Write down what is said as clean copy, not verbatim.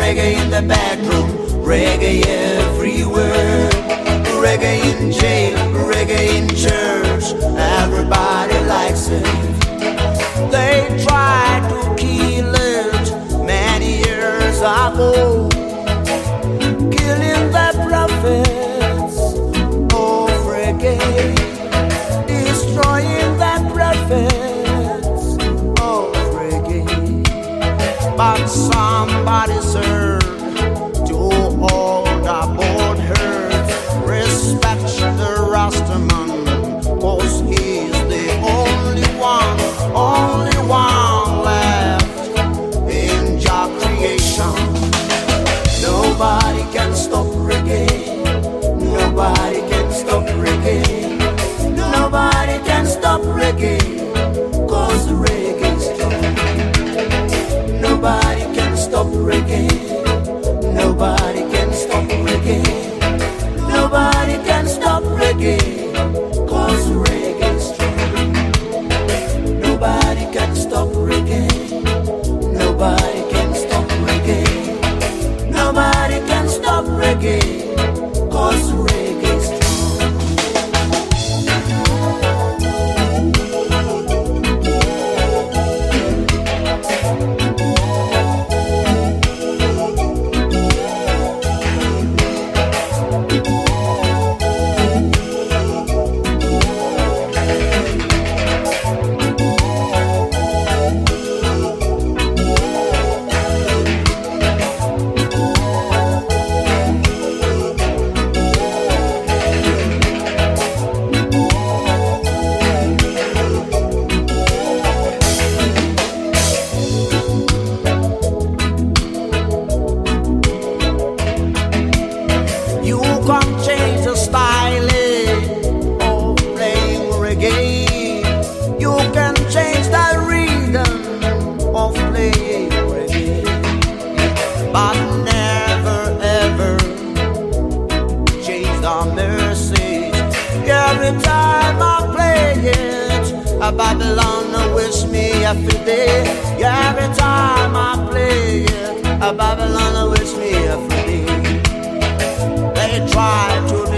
reggae in the bedroom, reggae everywhere. Reggae in jail, reggae in church, everybody likes it. They tried to kill it many years ago, killing the prophets of reggae, destroying the prophets of reggae. But somebody served to all the board herd. Respect the Rastaman, 'cause he's the only one left in Jah creation. Nobody can stop reggae. Nobody can stop reggae. Nobody can stop reggae, 'cause reggae is strong. Nobody can stop reggae. Nobody can stop reggae. Nobody can stop reggae, 'cause reggae is strong. Nobody can stop reggae. Nobody can stop reggae. Nobody can stop reggae, 'cause reggae is strong. You can't change the style of playing reggae. You can change the rhythm of playing reggae, but never ever change the message. Every time I play it, a Babylon wish me every day. Every time I play it, a Babylon wish me every day. They try to